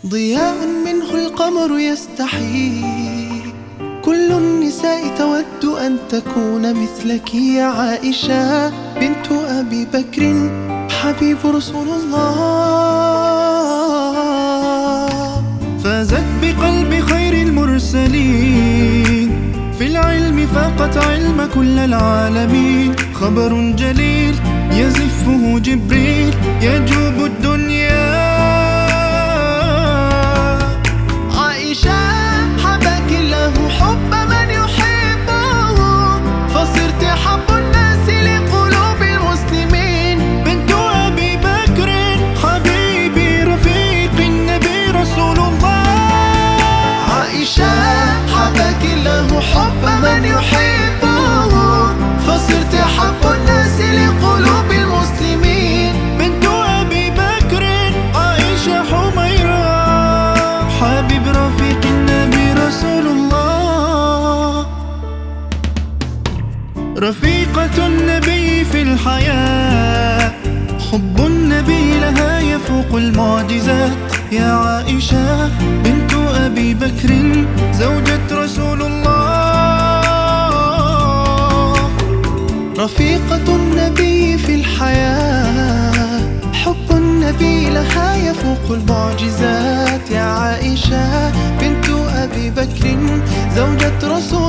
ضياء منه القمر يستحي، كل النساء تود أن تكون مثلك يا عائشة بنت أبي بكر حبيب رسول الله. فازت بقلب خير المرسلين، في العلم فاقت علم كل العالمين. خبر جليل يزفه جبريل يجوب الدنيا. عائشة حباك الله حب من يحبه، فصرت حب الناس لقلوب المسلمين. بنت أبي بكر حبيبي رفيق النبي رسول الله. عائشة حباك الله حب من يحبه، فصرت حب الناس لقلوب المسلمين. بنت أبي بكر عائشة حميرة حبيب رفيق النبي رسول الله. رفيقة النبي في الحياة، حب النبي لها يفوق المعجزات. يا عائشة بنت أبي بكر زوجة رسول الله. رفيقة النبي في الحياة، حب النبي لها يفوق المعجزات. يا عائشة بنت أبي بكر زوجة رسول